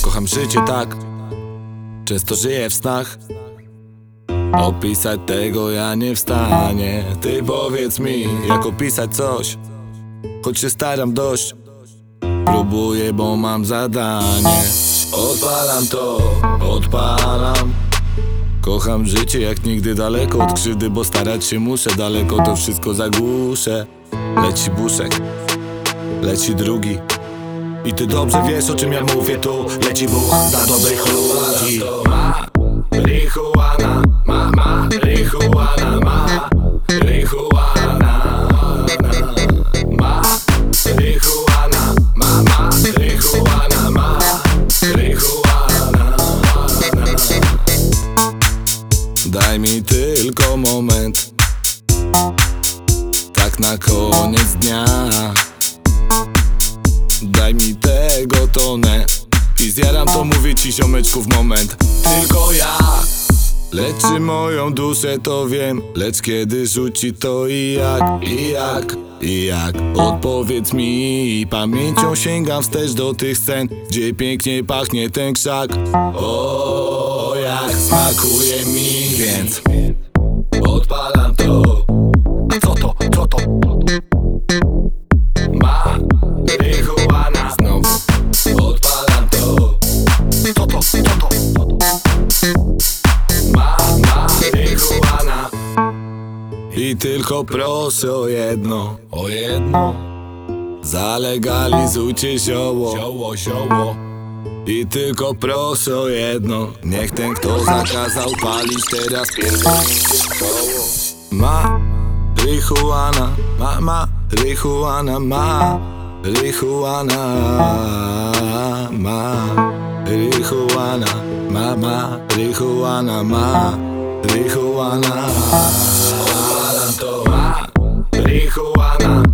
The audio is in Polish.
Kocham życie tak, często żyję w snach. Opisać tego ja nie wstanie. Ty powiedz mi, jak opisać coś, choć się staram dość. Próbuję, bo mam zadanie. Odpalam to, odpalam. Kocham życie jak nigdy, daleko od krzywdy, bo starać się muszę. Daleko to wszystko zagłuszę. Leci buszek, leci drugi. I ty dobrze wiesz, o czym ja mówię tu. Leci buch dla dobrych ludzi. Marihuana, marihuana, marihuana, marihuana, marihuana, marihuana. Daj mi tylko moment, tak na koniec dnia. Daj mi tego tonę i zjaram to, mówię ci ziomeczku w moment. Tylko ja leczy moją duszę, to wiem. Lecz kiedy rzuci to i jak odpowiedz mi. Pamięcią sięgam wstecz do tych scen, gdzie pięknie pachnie ten krzak. O, jak smakuje mi. Więc odpalam to. A co to? Co to? Marihuana. Znowu odpalam to. Co to? Co to? Marihuana. I tylko proszę o jedno, o jedno. Zalegalizujcie zioło, zioło, zioło. I tylko proszę o jedno. Niech ten, kto zakazał palić, teraz pierdolnicie w koło. Marihuana, marihuana, marihuana, marihuana, marihuana, marihuana. Odpalam to, marihuana.